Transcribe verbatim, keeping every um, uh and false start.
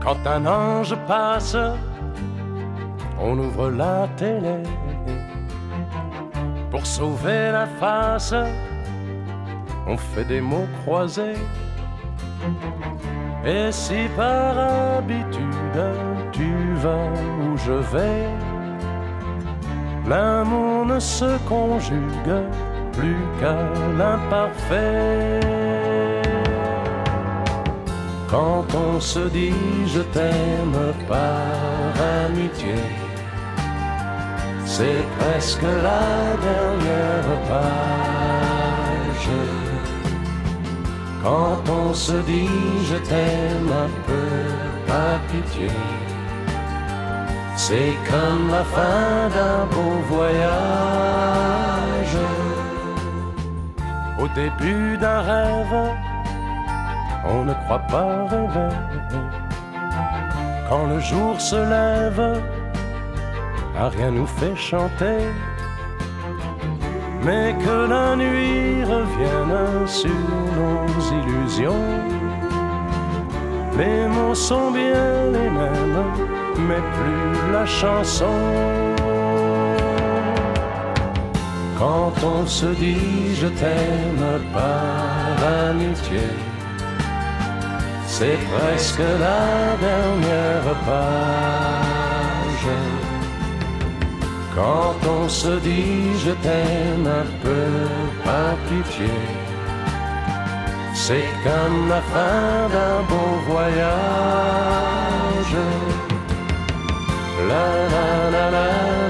Quand un ange passe, on ouvre la télé pour sauver la face. On fait des mots croisés. Et si par habitude tu vas où je vais, l'amour ne se conjugue plus qu'à l'imparfait. Quand on se dit je t'aime par amitié, c'est presque la dernière page. Quand on se dit je t'aime un peu par pitié, c'est comme la fin d'un beau voyage. Au début d'un rêve, on ne croit pas rêver. Quand le jour se lève, rien nous fait chanter. Mais que la nuit revienne sur nos illusions, les mots sont bien les mêmes, mais plus la chanson. Quand on se dit je t'aime par amitié, c'est presque la dernière page. Quand on se dit je t'aime un peu par pitié, c'est comme la fin d'un beau voyage. La la la la.